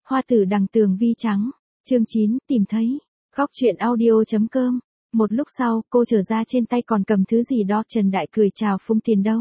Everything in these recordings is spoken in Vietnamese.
Hoa tử đằng tường vi trắng. Chương 9, tìm thấy. Góc truyện audio.com. Một lúc sau, cô trở ra trên tay còn cầm thứ gì đó, Trần Đại cười chào Phung tiền đâu.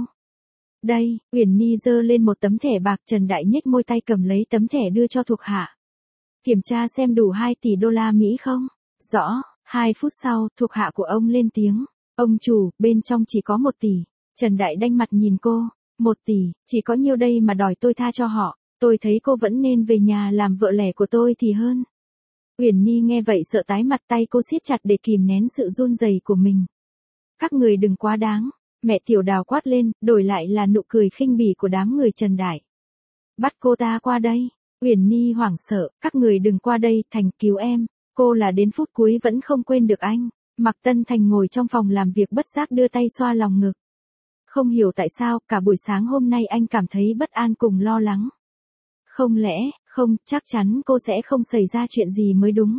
Đây, Uyển Ni giơ lên một tấm thẻ bạc, Trần Đại nhếch môi tay cầm lấy tấm thẻ đưa cho thuộc hạ. Kiểm tra xem đủ 2 tỷ đô la Mỹ không? Rõ. 2 phút sau, thuộc hạ của ông lên tiếng. Ông chủ, bên trong chỉ có 1 tỷ. Trần Đại đanh mặt nhìn cô. 1 tỷ, chỉ có nhiêu đây mà đòi tôi tha cho họ. Tôi thấy cô vẫn nên về nhà làm vợ lẽ của tôi thì hơn. Uyển Ni nghe vậy sợ tái mặt, tay cô siết chặt để kìm nén sự run rẩy của mình. Các người đừng quá đáng. Mẹ Tiểu Đào quát lên, đổi lại là nụ cười khinh bỉ của đám người Trần Đại. Bắt cô ta qua đây. Uyển Ni hoảng sợ, các người đừng qua đây, Thành cứu em. Cô là đến phút cuối vẫn không quên được anh. Mạc Tân Thành ngồi trong phòng làm việc bất giác đưa tay xoa lòng ngực. Không hiểu tại sao, cả buổi sáng hôm nay anh cảm thấy bất an cùng lo lắng. Không lẽ, không, chắc chắn cô sẽ không xảy ra chuyện gì mới đúng.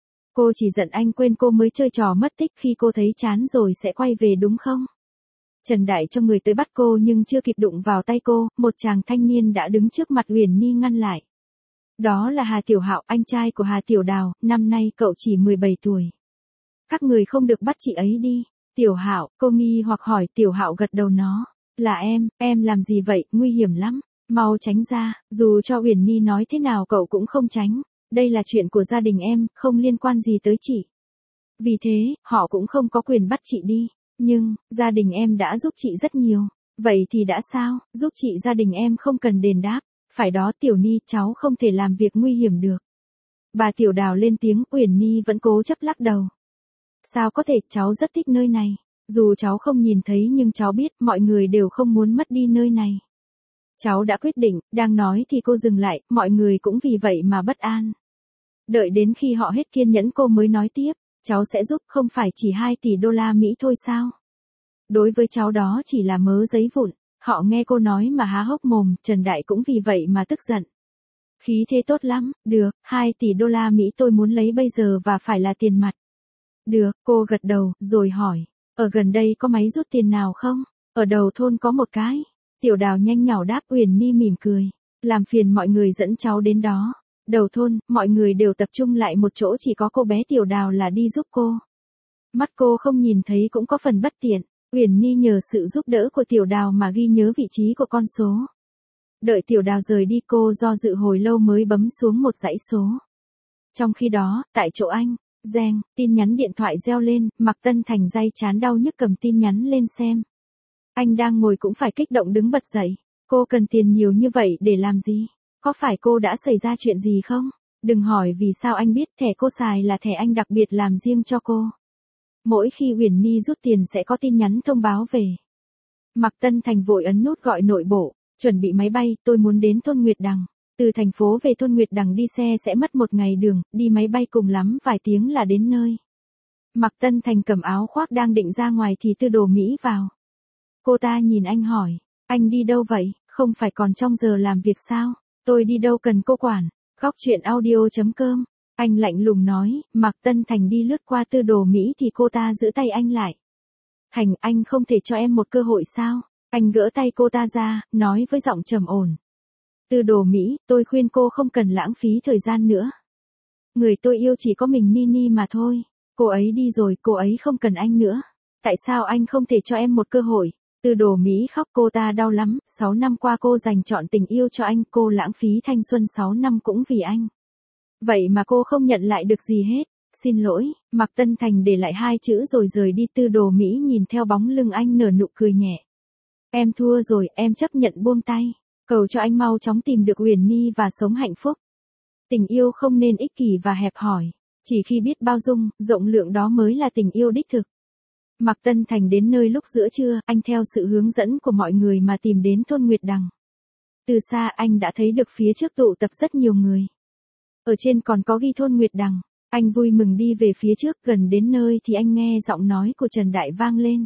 Cô chỉ giận anh quên cô mới chơi trò mất tích, khi cô thấy chán rồi sẽ quay về đúng không? Trần Đại cho người tới bắt cô nhưng chưa kịp đụng vào tay cô, một chàng thanh niên đã đứng trước mặt Uyển Ni ngăn lại. Đó là Hà Tiểu Hạo, anh trai của Hà Tiểu Đào, năm nay cậu chỉ 17 tuổi. Các người không được bắt chị ấy đi. Tiểu Hạo, cô nghi hoặc hỏi. Tiểu Hạo gật đầu nó. Là em làm gì vậy, nguy hiểm lắm. Mau tránh ra, dù cho Uyển Ni nói thế nào cậu cũng không tránh. Đây là chuyện của gia đình em, không liên quan gì tới chị. Vì thế, họ cũng không có quyền bắt chị đi. Nhưng, gia đình em đã giúp chị rất nhiều. Vậy thì đã sao, giúp chị gia đình em không cần đền đáp. Phải đó Tiểu Ni, cháu không thể làm việc nguy hiểm được. Bà Tiểu Đào lên tiếng, Uyển Ni vẫn cố chấp lắc đầu. Sao có thể, cháu rất thích nơi này. Dù cháu không nhìn thấy nhưng cháu biết mọi người đều không muốn mất đi nơi này. Cháu đã quyết định, đang nói thì cô dừng lại, mọi người cũng vì vậy mà bất an. Đợi đến khi họ hết kiên nhẫn cô mới nói tiếp, cháu sẽ giúp, không phải chỉ 2 tỷ đô la Mỹ thôi sao? Đối với cháu đó chỉ là mớ giấy vụn. Họ nghe cô nói mà há hốc mồm, Trần Đại cũng vì vậy mà tức giận. Khí thế tốt lắm, được, 2 tỷ đô la Mỹ tôi muốn lấy bây giờ và phải là tiền mặt. Được, cô gật đầu, rồi hỏi, ở gần đây có máy rút tiền nào không? Ở đầu thôn có một cái. Tiểu Đào nhanh nhảu đáp. Uyển Ni mỉm cười. Làm phiền mọi người dẫn cháu đến đó. Đầu thôn, mọi người đều tập trung lại một chỗ, chỉ có cô bé Tiểu Đào là đi giúp cô. Mắt cô không nhìn thấy cũng có phần bất tiện. Uyển Ni nhờ sự giúp đỡ của Tiểu Đào mà ghi nhớ vị trí của con số. Đợi Tiểu Đào rời đi cô do dự hồi lâu mới bấm xuống một dãy số. Trong khi đó, tại chỗ anh, reng, tin nhắn điện thoại reo lên, Mạc Tân Thành day chán đau nhức cầm tin nhắn lên xem. Anh đang ngồi cũng phải kích động đứng bật dậy. Cô cần tiền nhiều như vậy để làm gì? Có phải cô đã xảy ra chuyện gì không? Đừng hỏi vì sao anh biết, thẻ cô xài là thẻ anh đặc biệt làm riêng cho cô. Mỗi khi Uyển Ni rút tiền sẽ có tin nhắn thông báo về. Mạc Tân Thành vội ấn nút gọi nội bộ, chuẩn bị máy bay, tôi muốn đến thôn Nguyệt Đằng. Từ thành phố về thôn Nguyệt Đằng đi xe sẽ mất 1 ngày đường, đi máy bay cùng lắm vài tiếng là đến nơi. Mạc Tân Thành cầm áo khoác đang định ra ngoài thì Tư Đồ Mỹ vào. Cô ta nhìn anh hỏi, anh đi đâu vậy, không phải còn trong giờ làm việc sao? Tôi đi đâu cần cô quản. Góc truyện audio.com. Anh lạnh lùng nói. Mạc Tân Thành đi lướt qua Tư Đồ Mỹ thì cô ta giữ tay anh lại. Thành, anh không thể cho em một cơ hội sao? Anh gỡ tay cô ta ra, nói với giọng trầm ổn. Tư Đồ Mỹ, tôi khuyên cô không cần lãng phí thời gian nữa. Người tôi yêu chỉ có mình Nini mà thôi. Cô ấy đi rồi, cô ấy không cần anh nữa. Tại sao anh không thể cho em một cơ hội? Tư Đồ Mỹ khóc, cô ta đau lắm, 6 năm qua cô dành trọn tình yêu cho anh, cô lãng phí thanh xuân 6 năm cũng vì anh. Vậy mà cô không nhận lại được gì hết. Xin lỗi, Mạc Tân Thành để lại 2 chữ rồi rời đi. Tư Đồ Mỹ nhìn theo bóng lưng anh nở nụ cười nhẹ. Em thua rồi, em chấp nhận buông tay. Cầu cho anh mau chóng tìm được Uyển Ni và sống hạnh phúc. Tình yêu không nên ích kỷ và hẹp hòi. Chỉ khi biết bao dung, rộng lượng đó mới là tình yêu đích thực. Mạc Tân Thành đến nơi lúc giữa trưa, anh theo sự hướng dẫn của mọi người mà tìm đến thôn Nguyệt Đằng. Từ xa anh đã thấy được phía trước tụ tập rất nhiều người. Ở trên còn có ghi thôn Nguyệt Đằng. Anh vui mừng đi về phía trước, gần đến nơi thì anh nghe giọng nói của Trần Đại vang lên.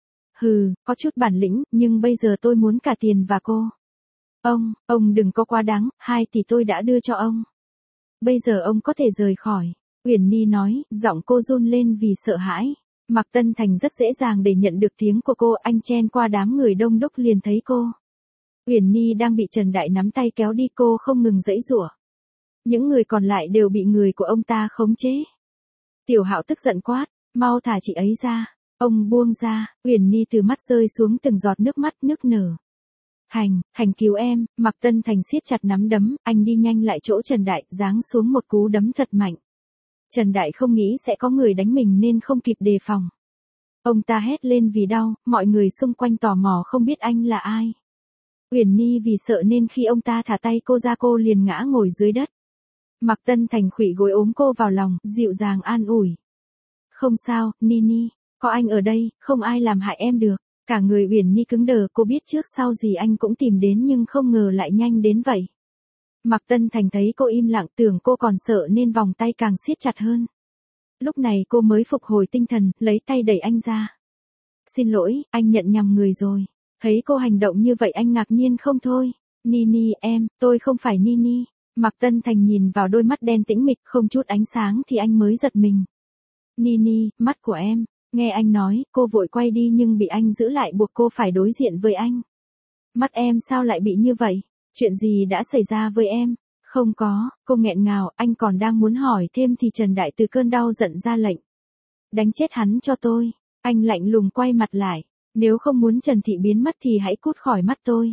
Hừ, có chút bản lĩnh, nhưng bây giờ tôi muốn cả tiền và cô. Ông đừng có quá đáng, 2 tỷ tôi đã đưa cho ông. Bây giờ ông có thể rời khỏi. Uyển Ni nói, giọng cô run lên vì sợ hãi. Mạc Tân Thành rất dễ dàng để nhận được tiếng của cô, anh chen qua đám người đông đúc liền thấy cô. Uyển Ni đang bị Trần Đại nắm tay kéo đi, cô không ngừng giãy giụa. Những người còn lại đều bị người của ông ta khống chế. Tiểu Hạo tức giận quát, mau thả chị ấy ra. Ông buông ra, Uyển Nhi từ mắt rơi xuống từng giọt nước mắt nức nở. Hành cứu em, Mạc Tân Thành siết chặt nắm đấm, anh đi nhanh lại chỗ Trần Đại, giáng xuống một cú đấm thật mạnh. Trần Đại không nghĩ sẽ có người đánh mình nên không kịp đề phòng. Ông ta hét lên vì đau, mọi người xung quanh tò mò không biết anh là ai. Uyển Nhi vì sợ nên khi ông ta thả tay cô ra cô liền ngã ngồi dưới đất. Mạc Tân Thành khuỵu gối ôm cô vào lòng, dịu dàng an ủi. Không sao, Nini, có anh ở đây, không ai làm hại em được. Cả người Uyển Nhi cứng đờ, cô biết trước sau gì anh cũng tìm đến nhưng không ngờ lại nhanh đến vậy. Mạc Tân Thành thấy cô im lặng tưởng cô còn sợ nên vòng tay càng siết chặt hơn. Lúc này cô mới phục hồi tinh thần, lấy tay đẩy anh ra. Xin lỗi, anh nhận nhầm người rồi. Thấy cô hành động như vậy anh ngạc nhiên không thôi. Nini em, tôi không phải Nini. Mạc Tân Thành nhìn vào đôi mắt đen tĩnh mịch không chút ánh sáng thì anh mới giật mình. Nini, mắt của em. Nghe anh nói, cô vội quay đi nhưng bị anh giữ lại buộc cô phải đối diện với anh. Mắt em sao lại bị như vậy? Chuyện gì đã xảy ra với em? Không có, cô nghẹn ngào, anh còn đang muốn hỏi thêm thì Trần Đại từ cơn đau giận ra lệnh. Đánh chết hắn cho tôi. Anh lạnh lùng quay mặt lại. Nếu không muốn Trần Thị biến mất thì hãy cút khỏi mắt tôi.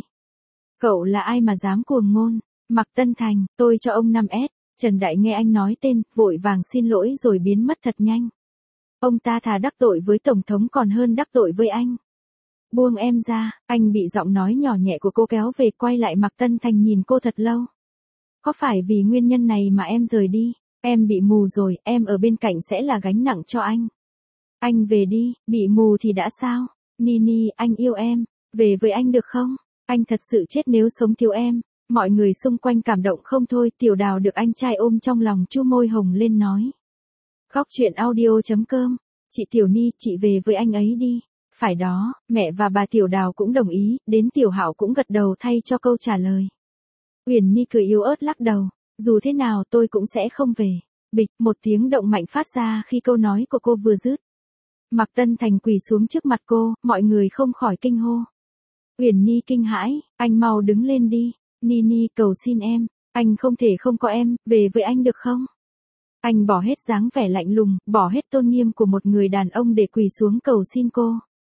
Cậu là ai mà dám cuồng ngôn? Mạc Tân Thành, tôi cho ông 5S. Trần Đại nghe anh nói tên, vội vàng xin lỗi rồi biến mất thật nhanh. Ông ta thà đắc tội với Tổng thống còn hơn đắc tội với anh. Buông em ra, anh bị giọng nói nhỏ nhẹ của cô kéo về quay lại Mạc Tân Thành nhìn cô thật lâu. Có phải vì nguyên nhân này mà em rời đi? Em bị mù rồi, em ở bên cạnh sẽ là gánh nặng cho anh. Anh về đi, bị mù thì đã sao? Nini, anh yêu em, về với anh được không? Anh thật sự chết nếu sống thiếu em. Mọi người xung quanh cảm động không thôi, Tiểu Đào được anh trai ôm trong lòng chu môi hồng lên nói. Góc truyện audio.com, chị Tiểu Ni, chị về với anh ấy đi. Phải đó, mẹ và bà Tiểu Đào cũng đồng ý, đến Tiểu Hạo cũng gật đầu thay cho câu trả lời. Uyển Nhi cười yếu ớt lắc đầu, dù thế nào tôi cũng sẽ không về. Bịch, một tiếng động mạnh phát ra khi câu nói của cô vừa dứt. Mạc Tân Thành quỳ xuống trước mặt cô, mọi người không khỏi kinh hô. Uyển Nhi kinh hãi, anh mau đứng lên đi. Nini, cầu xin em, anh không thể không có em, về với anh được không? Anh bỏ hết dáng vẻ lạnh lùng, bỏ hết tôn nghiêm của một người đàn ông để quỳ xuống cầu xin cô.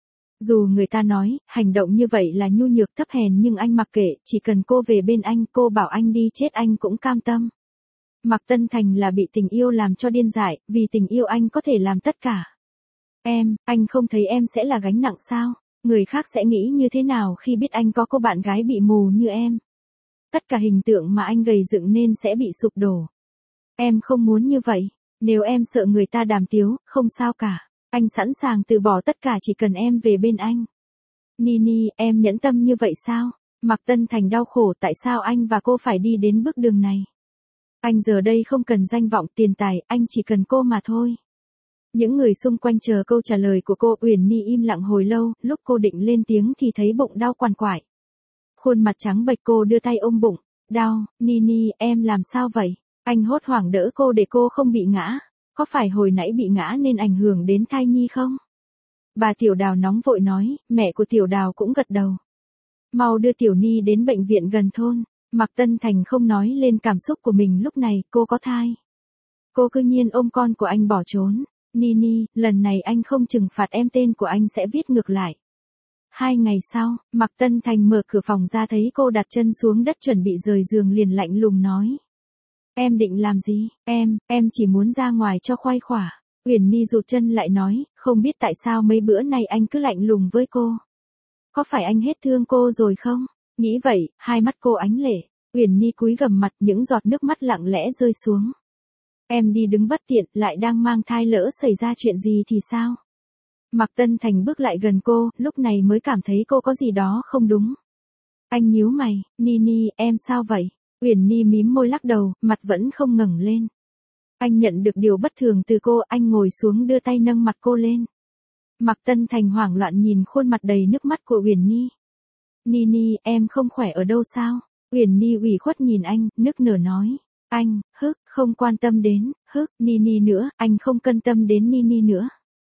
Dù người ta nói, hành động như vậy là nhu nhược thấp hèn nhưng anh mặc kệ, chỉ cần cô về bên anh, cô bảo anh đi chết anh cũng cam tâm. Mạc Tân Thành là bị tình yêu làm cho điên dại, vì tình yêu anh có thể làm tất cả. Em, anh không thấy em sẽ là gánh nặng sao? Người khác sẽ nghĩ như thế nào khi biết anh có cô bạn gái bị mù như em? Tất cả hình tượng mà anh gầy dựng nên sẽ bị sụp đổ. Em không muốn như vậy. Nếu em sợ người ta đàm tiếu, không sao cả. Anh sẵn sàng từ bỏ tất cả chỉ cần em về bên anh. Nini, em nhẫn tâm như vậy sao? Mạc Tân Thành đau khổ tại sao anh và cô phải đi đến bước đường này? Anh giờ đây không cần danh vọng tiền tài, anh chỉ cần cô mà thôi. Những người xung quanh chờ câu trả lời của cô. Uyển Nhi im lặng hồi lâu, lúc cô định lên tiếng thì thấy bụng đau quằn quại. Khuôn mặt trắng bệch cô đưa tay ôm bụng. Đau, Nini, em làm sao vậy? Anh hốt hoảng đỡ cô để cô không bị ngã. Có phải hồi nãy bị ngã nên ảnh hưởng đến thai nhi không? Bà Tiểu Đào nóng vội nói, mẹ của Tiểu Đào cũng gật đầu. Mau đưa Tiểu Ni đến bệnh viện gần thôn. Mạc Tân Thành không nói lên cảm xúc của mình lúc này, cô có thai. Cô cứ nhiên ôm con của anh bỏ trốn. Nini, lần này anh không trừng phạt em, tên của anh sẽ viết ngược lại. 2 ngày sau, Mạc Tân Thành mở cửa phòng ra thấy cô đặt chân xuống đất chuẩn bị rời giường liền lạnh lùng nói. Em định làm gì? Em chỉ muốn ra ngoài cho khoai khỏa. Uyển Nhi rụt chân lại nói, không biết tại sao mấy bữa nay anh cứ lạnh lùng với cô. Có phải anh hết thương cô rồi không? Nghĩ vậy, hai mắt cô ánh lệ. Uyển Nhi cúi gằm mặt, những giọt nước mắt lặng lẽ rơi xuống. Em đi đứng bất tiện, lại đang mang thai, lỡ xảy ra chuyện gì thì sao? Mạc Tân Thành bước lại gần cô, lúc này mới cảm thấy cô có gì đó không đúng. Anh nhíu mày, Nini, em sao vậy? Uyển Nhi mím môi lắc đầu, mặt vẫn không ngẩng lên. Anh nhận được điều bất thường từ cô, anh ngồi xuống đưa tay nâng mặt cô lên. Mạc Tân Thành hoảng loạn nhìn khuôn mặt đầy nước mắt của Uyển Nhi. Nini, em không khỏe ở đâu sao? Uyển Nhi ủy khuất nhìn anh, nức nở nói. Anh, không quan tâm đến, Nini nữa, anh không cân tâm đến Nini nữa.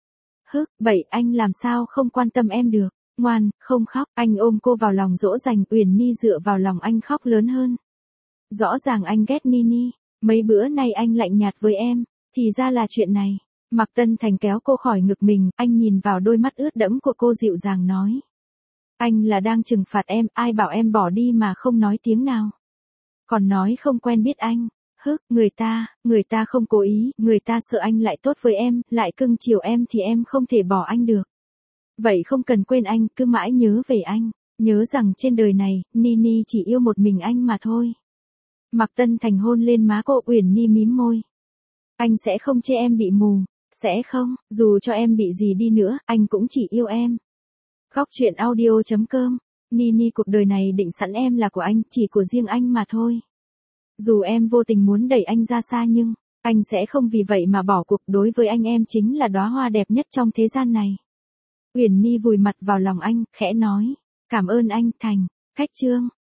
Vậy anh làm sao không quan tâm em được? Ngoan, không khóc, anh ôm cô vào lòng dỗ dành. Uyển Nhi dựa vào lòng anh khóc lớn hơn. Rõ ràng anh ghét Nini, Mấy bữa nay anh lạnh nhạt với em, thì ra là chuyện này. Mạc Tân Thành kéo cô khỏi ngực mình, anh nhìn vào đôi mắt ướt đẫm của cô dịu dàng nói. Anh là đang trừng phạt em, ai bảo em bỏ đi mà không nói tiếng nào. Còn nói không quen biết anh. Người ta không cố ý, người ta sợ anh lại tốt với em, lại cưng chiều em thì em không thể bỏ anh được. Vậy không cần quên anh, cứ mãi nhớ về anh, nhớ rằng trên đời này, Nini chỉ yêu một mình anh mà thôi. Mạc Tân Thành hôn lên má cô, Uyển Nhi mím môi. Anh sẽ không chê em bị mù, sẽ không, dù cho em bị gì đi nữa, anh cũng chỉ yêu em. Khóc chuyện audio.com, Nini cuộc đời này định sẵn em là của anh, chỉ của riêng anh mà thôi. Dù em vô tình muốn đẩy anh ra xa nhưng, anh sẽ không vì vậy mà bỏ cuộc, đối với anh em chính là đóa hoa đẹp nhất trong thế gian này. Uyển Nhi vùi mặt vào lòng anh, khẽ nói, cảm ơn anh, Thành. Khách Trương.